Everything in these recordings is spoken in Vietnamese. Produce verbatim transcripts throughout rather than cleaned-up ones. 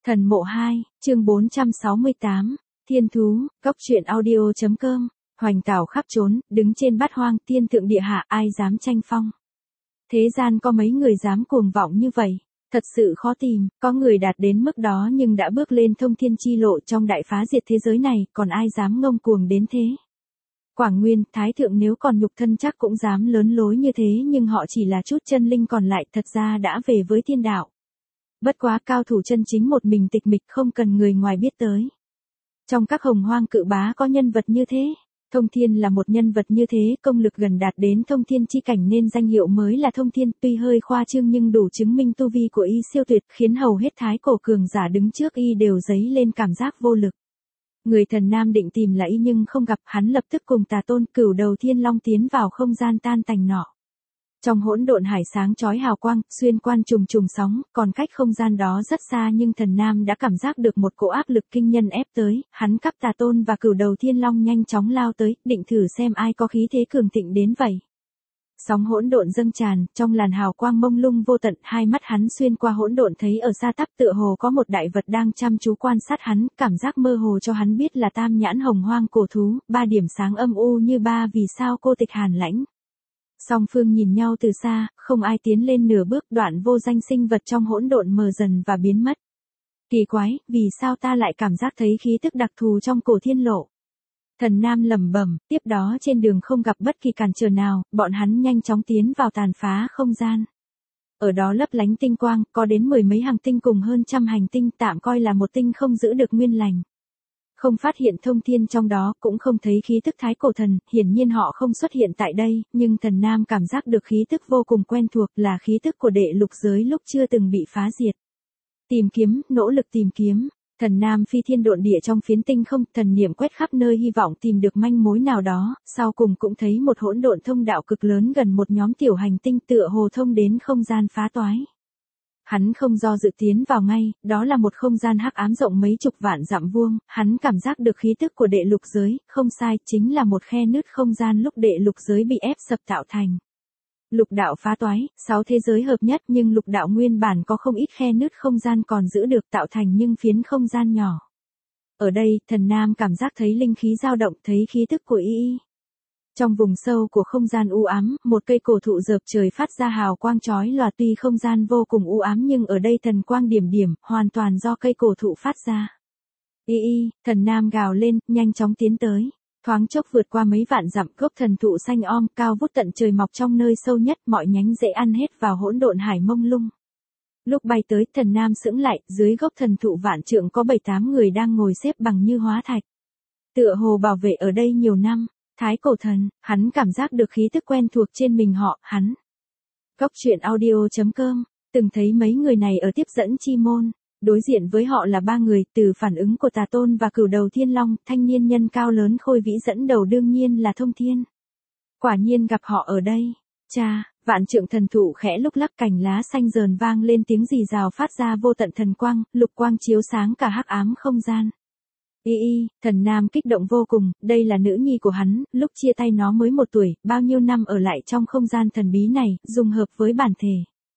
Thần mộ hai, chương bốn trăm sáu mươi tám, Thiên thú, cốc truyện audio.com, hoành tảo khắp trốn, đứng trên bát hoang, tiên thượng địa hạ, ai dám tranh phong. Thế gian có mấy người dám cuồng vọng như vậy, thật sự khó tìm, có người đạt đến mức đó nhưng đã bước lên thông thiên chi lộ trong đại phá diệt thế giới này, còn ai dám ngông cuồng đến thế. Quảng Nguyên, Thái Thượng nếu còn nhục thân chắc cũng dám lớn lối như thế nhưng họ chỉ là chút chân linh còn lại thật ra đã về với thiên đạo. Bất quá cao thủ chân chính một mình tịch mịch không cần người ngoài biết tới. Trong các hồng hoang cự bá có nhân vật như thế. Thông Thiên là một nhân vật như thế, công lực gần đạt đến thông thiên chi cảnh nên danh hiệu mới là Thông Thiên, tuy hơi khoa trương nhưng đủ chứng minh tu vi của y siêu tuyệt, khiến hầu hết thái cổ cường giả đứng trước y đều dấy lên cảm giác vô lực. Người thần nam định tìm là y nhưng không gặp, hắn lập tức cùng Tà Tôn, Cửu Đầu Thiên Long tiến vào không gian tan tành nọ. Trong hỗn độn hải sáng chói hào quang, xuyên quan trùng trùng sóng, còn cách không gian đó rất xa nhưng thần nam đã cảm giác được một cỗ áp lực kinh nhân ép tới, hắn cắp Tà Tôn và Cửu Đầu Thiên Long nhanh chóng lao tới, định thử xem ai có khí thế cường thịnh đến vậy. Sóng hỗn độn dâng tràn, trong làn hào quang mông lung vô tận, hai mắt hắn xuyên qua hỗn độn thấy ở xa tắp tựa hồ có một đại vật đang chăm chú quan sát hắn, cảm giác mơ hồ cho hắn biết là tam nhãn hồng hoang cổ thú, ba điểm sáng âm u như ba vì sao cô tịch hàn lãnh. Song phương nhìn nhau từ xa, không ai tiến lên nửa bước, đoạn vô danh sinh vật trong hỗn độn mờ dần và biến mất. Kỳ quái, vì sao ta lại cảm giác thấy khí tức đặc thù trong cổ thiên lộ? Thần nam lẩm bẩm, tiếp đó trên đường không gặp bất kỳ cản trở nào, bọn hắn nhanh chóng tiến vào tàn phá không gian. Ở đó lấp lánh tinh quang, có đến mười mấy hành tinh cùng hơn trăm hành tinh, tạm coi là một tinh không giữ được nguyên lành. Không phát hiện Thông Thiên trong đó, cũng không thấy khí tức thái cổ thần, hiển nhiên họ không xuất hiện tại đây, nhưng thần nam cảm giác được khí tức vô cùng quen thuộc, là khí tức của đệ lục giới lúc chưa từng bị phá diệt. Tìm kiếm, nỗ lực tìm kiếm, thần nam phi thiên độn địa trong phiến tinh không, thần niệm quét khắp nơi hy vọng tìm được manh mối nào đó, sau cùng cũng thấy một hỗn độn thông đạo cực lớn gần một nhóm tiểu hành tinh tựa hồ thông đến không gian phá toái. Hắn không do dự tiến vào ngay, đó là một không gian hắc ám rộng mấy chục vạn dặm vuông, hắn cảm giác được khí tức của đệ lục giới, không sai, chính là một khe nứt không gian lúc đệ lục giới bị ép sập tạo thành. Lục đạo phá toái, sáu thế giới hợp nhất nhưng lục đạo nguyên bản có không ít khe nứt không gian còn giữ được tạo thành nhưng phiến không gian nhỏ. Ở đây, thần nam cảm giác thấy linh khí dao động, thấy khí tức của y y. Trong vùng sâu của không gian u ám, một cây cổ thụ dợp trời phát ra hào quang chói lòa, tuy không gian vô cùng u ám nhưng ở đây thần quang điểm điểm, hoàn toàn do cây cổ thụ phát ra. Y y, thần nam gào lên, nhanh chóng tiến tới. Thoáng chốc vượt qua mấy vạn dặm, gốc thần thụ xanh om, cao vút tận trời mọc trong nơi sâu nhất, mọi nhánh rễ ăn hết vào hỗn độn hải mông lung. Lúc bay tới, thần nam sững lại, dưới gốc thần thụ vạn trượng có bảy tám người đang ngồi xếp bằng như hóa thạch. Tựa hồ bảo vệ ở đây nhiều năm. Thái cổ thần, hắn cảm giác được khí tức quen thuộc trên mình họ, hắn. Cốc truyện audio.com, từng thấy mấy người này ở tiếp dẫn chi môn, đối diện với họ là ba người, từ phản ứng của Tà Tôn và Cửu Đầu Thiên Long, thanh niên nhân cao lớn khôi vĩ dẫn đầu đương nhiên là Thông Thiên. Quả nhiên gặp họ ở đây, cha, vạn trượng thần thụ khẽ lúc lắc cành lá xanh rờn vang lên tiếng rì rào phát ra vô tận thần quang, lục quang chiếu sáng cả hắc ám không gian. Y y, thần nam kích động vô cùng, đây là nữ nhi của hắn, lúc chia tay nó mới một tuổi, bao nhiêu năm ở lại trong không gian thần bí này, dùng hợp với bản thể.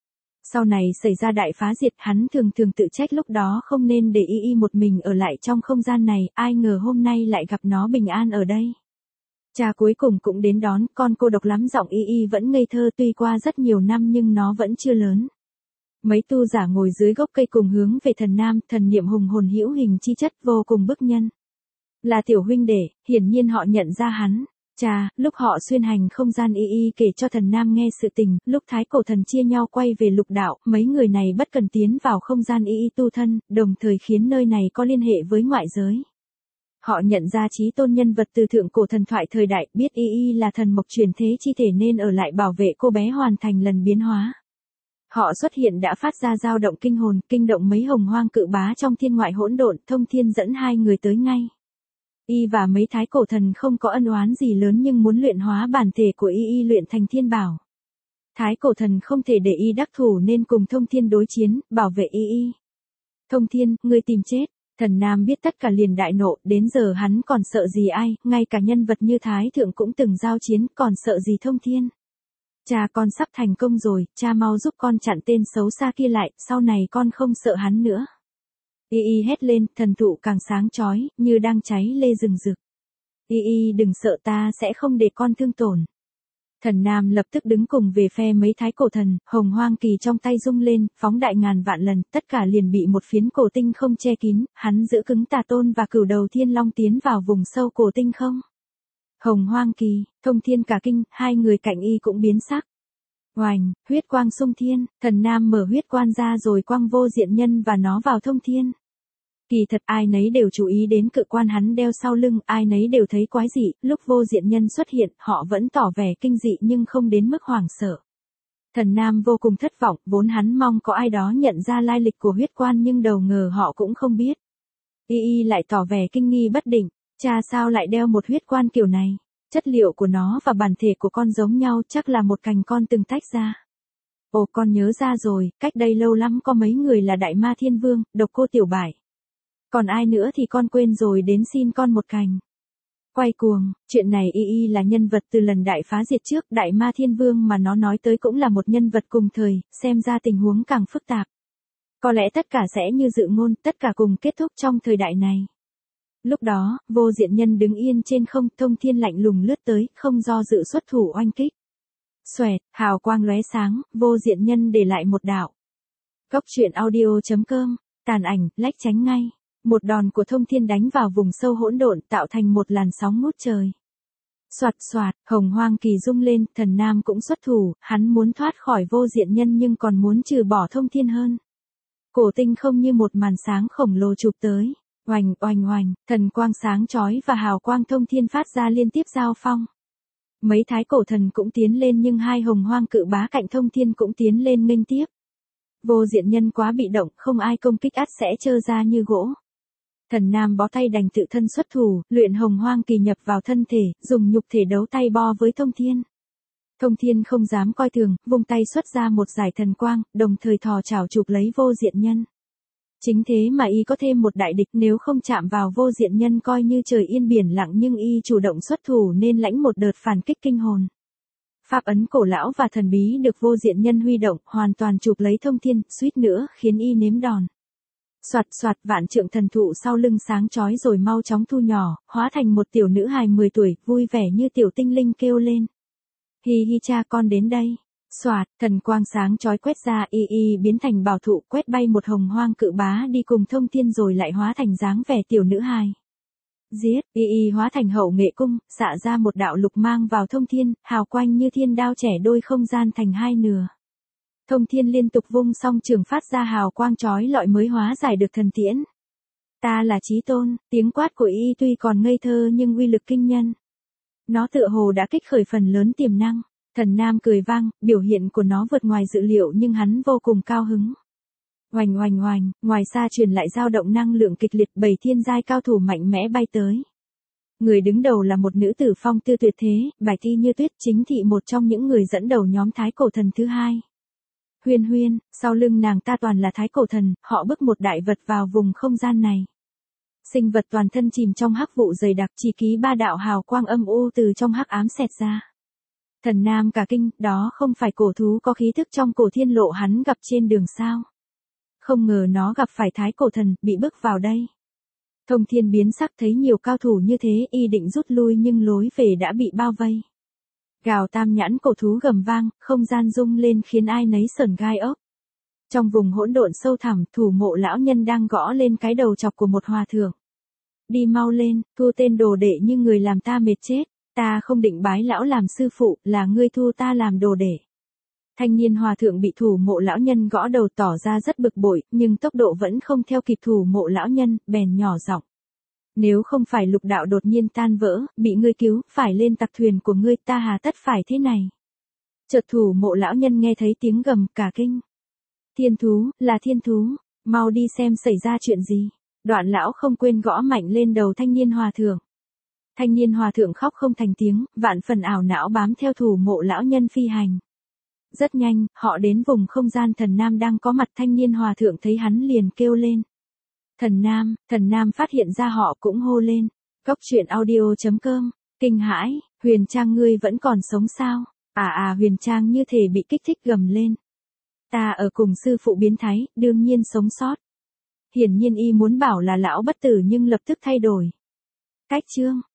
Sau này xảy ra đại phá diệt, hắn thường thường tự trách lúc đó không nên để y y một mình ở lại trong không gian này, ai ngờ hôm nay lại gặp nó bình an ở đây. Cha cuối cùng cũng đến đón, con cô độc lắm, giọng y y vẫn ngây thơ, tuy qua rất nhiều năm nhưng nó vẫn chưa lớn. Mấy tu giả ngồi dưới gốc cây cùng hướng về thần nam, thần niệm hùng hồn hữu hình chi chất vô cùng bức nhân. Là tiểu huynh đệ, hiển nhiên họ nhận ra hắn. Cha, lúc họ xuyên hành không gian y y kể cho thần nam nghe sự tình, lúc thái cổ thần chia nhau quay về lục đạo, mấy người này bất cần tiến vào không gian y y tu thân, đồng thời khiến nơi này có liên hệ với ngoại giới. Họ nhận ra chí tôn nhân vật từ thượng cổ thần thoại thời đại, biết y y là thần mộc truyền thế chi thể nên ở lại bảo vệ cô bé hoàn thành lần biến hóa. Họ xuất hiện đã phát ra dao động kinh hồn, kinh động mấy hồng hoang cự bá trong thiên ngoại hỗn độn, Thông Thiên dẫn hai người tới ngay. Y và mấy thái cổ thần không có ân oán gì lớn nhưng muốn luyện hóa bản thể của y y luyện thành thiên bảo. Thái cổ thần không thể để y đắc thủ nên cùng Thông Thiên đối chiến, bảo vệ y y. Thông Thiên, ngươi tìm chết. Thần nam biết tất cả liền đại nộ, đến giờ hắn còn sợ gì ai, ngay cả nhân vật như Thái Thượng cũng từng giao chiến, còn sợ gì Thông Thiên. Cha, con sắp thành công rồi, cha mau giúp con chặn tên xấu xa kia lại, sau này con không sợ hắn nữa. Y y hét lên, thần thụ càng sáng chói, như đang cháy lê rừng rực. Y y đừng sợ, ta sẽ không để con thương tổn. Thần Nam lập tức đứng cùng về phe mấy thái cổ thần, hồng hoang kỳ trong tay rung lên, phóng đại ngàn vạn lần, tất cả liền bị một phiến cổ tinh không che kín, hắn giữ cứng Tà Tôn và Cửu Đầu Thiên Long tiến vào vùng sâu cổ tinh không. Hồng hoang kỳ, Thông Thiên cả kinh, hai người cạnh y cũng biến sắc. Oành, huyết quang xung thiên, Thần Nam mở huyết quan ra rồi quang vô diện nhân và nó vào Thông Thiên. Kỳ thật ai nấy đều chú ý đến cự quan hắn đeo sau lưng, ai nấy đều thấy quái dị, lúc vô diện nhân xuất hiện, họ vẫn tỏ vẻ kinh dị nhưng không đến mức hoảng sợ. Thần Nam vô cùng thất vọng, vốn hắn mong có ai đó nhận ra lai lịch của huyết quan nhưng đầu ngờ họ cũng không biết. Y y lại tỏ vẻ kinh nghi bất định, cha sao lại đeo một huyết quan kiểu này, chất liệu của nó và bản thể của con giống nhau, chắc là một cành con từng tách ra. Ồ, con nhớ ra rồi, cách đây lâu lắm có mấy người là Đại Ma Thiên Vương, Độc Cô Tiểu Bải. Còn ai nữa thì con quên rồi, đến xin con một cành. Quay cuồng, chuyện này y y là nhân vật từ lần đại phá diệt trước, Đại Ma Thiên Vương mà nó nói tới cũng là một nhân vật cùng thời, xem ra tình huống càng phức tạp. Có lẽ tất cả sẽ như dự ngôn, tất cả cùng kết thúc trong thời đại này. Lúc đó, vô diện nhân đứng yên trên không, Thông Thiên lạnh lùng lướt tới, không do dự xuất thủ oanh kích. Xoẹt, hào quang lóe sáng, vô diện nhân để lại một đạo. Góc truyện audio chấm com, tàn ảnh, lách tránh ngay. Một đòn của Thông Thiên đánh vào vùng sâu hỗn độn, tạo thành một làn sóng ngút trời. Soạt soạt, hồng hoang kỳ rung lên, Thần Nam cũng xuất thủ, hắn muốn thoát khỏi vô diện nhân nhưng còn muốn trừ bỏ Thông Thiên hơn. Cổ tinh không như một màn sáng khổng lồ chụp tới. Oành oành oành, thần quang sáng chói và hào quang Thông Thiên phát ra liên tiếp giao phong. Mấy thái cổ thần cũng tiến lên nhưng hai hồng hoang cự bá cạnh Thông Thiên cũng tiến lên nghênh tiếp. Vô diện nhân quá bị động, không ai công kích ắt sẽ trơ ra như gỗ. Thần Nam bó tay đành tự thân xuất thủ, luyện hồng hoang kỳ nhập vào thân thể, dùng nhục thể đấu tay bo với Thông Thiên. Thông Thiên không dám coi thường, vung tay xuất ra một dải thần quang, đồng thời thò chảo chụp lấy vô diện nhân. Chính thế mà y có thêm một đại địch, nếu không chạm vào vô diện nhân coi như trời yên biển lặng, nhưng y chủ động xuất thủ nên lãnh một đợt phản kích kinh hồn. Pháp ấn cổ lão và thần bí được vô diện nhân huy động, hoàn toàn chụp lấy Thông Thiên, suýt nữa khiến y nếm đòn. Soạt soạt, vạn trượng thần thụ sau lưng sáng chói rồi mau chóng thu nhỏ, hóa thành một tiểu nữ hài mười tuổi, vui vẻ như tiểu tinh linh kêu lên. Hi hi, cha con đến đây. Soạt, thần quang sáng chói quét ra, y y biến thành bảo thụ, quét bay một hồng hoang cự bá đi cùng Thông Thiên rồi lại hóa thành dáng vẻ tiểu nữ hài. Giết, y y hóa thành hậu nghệ cung, xạ ra một đạo lục mang vào Thông Thiên, hào quang như thiên đao chẻ đôi không gian thành hai nửa. Thông Thiên liên tục vung song trường phát ra hào quang chói lọi mới hóa giải được thần tiễn. Ta là Chí Tôn, tiếng quát của y tuy còn ngây thơ nhưng uy lực kinh nhân. Nó tựa hồ đã kích khởi phần lớn tiềm năng. Thần Nam cười vang, biểu hiện của nó vượt ngoài dự liệu nhưng hắn vô cùng cao hứng. Oành oành oành, ngoài xa truyền lại dao động năng lượng kịch liệt, bảy thiên giai cao thủ mạnh mẽ bay tới. Người đứng đầu là một nữ tử phong tư tuyệt thế, bạch y như tuyết, chính thị một trong những người dẫn đầu nhóm thái cổ thần thứ hai. Huyên huyên, sau lưng nàng ta toàn là thái cổ thần, họ bức một đại vật vào vùng không gian này. Sinh vật toàn thân chìm trong hắc vụ dày đặc, chỉ ký ba đạo hào quang âm u từ trong hắc ám xẹt ra. Thần Nam cả kinh, đó không phải cổ thú có khí thức trong cổ thiên lộ hắn gặp trên đường sao. Không ngờ nó gặp phải thái cổ thần, bị bức vào đây. Thông Thiên biến sắc thấy nhiều cao thủ như thế, y định rút lui nhưng lối về đã bị bao vây. Gào tam nhãn cổ thú gầm vang, không gian rung lên khiến ai nấy sởn gai ốc. Trong vùng hỗn độn sâu thẳm, thủ mộ lão nhân đang gõ lên cái đầu chọc của một hòa thượng. Đi mau lên, thu tên đồ đệ như người làm ta mệt chết, ta không định bái lão làm sư phụ, là ngươi thu ta làm đồ đệ. Thanh niên hòa thượng bị thủ mộ lão nhân gõ đầu tỏ ra rất bực bội, nhưng tốc độ vẫn không theo kịp thủ mộ lão nhân, bèn nhỏ giọng. Nếu không phải lục đạo đột nhiên tan vỡ, bị ngươi cứu, phải lên tặc thuyền của ngươi, ta hà tất phải thế này. Chợt thủ mộ lão nhân nghe thấy tiếng gầm cả kinh. Thiên thú, là thiên thú, mau đi xem xảy ra chuyện gì. Đoạn lão không quên gõ mạnh lên đầu thanh niên hòa thượng. Thanh niên hòa thượng khóc không thành tiếng, vạn phần ảo não bám theo thủ mộ lão nhân phi hành. Rất nhanh, họ đến vùng không gian Thần Nam đang có mặt, thanh niên hòa thượng thấy hắn liền kêu lên. Thần Nam, Thần Nam phát hiện ra họ cũng hô lên. Góc truyện audio chấm com, kinh hãi, Huyền Trang ngươi vẫn còn sống sao? À à Huyền Trang như thể bị kích thích gầm lên. Ta ở cùng sư phụ biến thái, đương nhiên sống sót. Hiển nhiên y muốn bảo là lão bất tử nhưng lập tức thay đổi cách chương.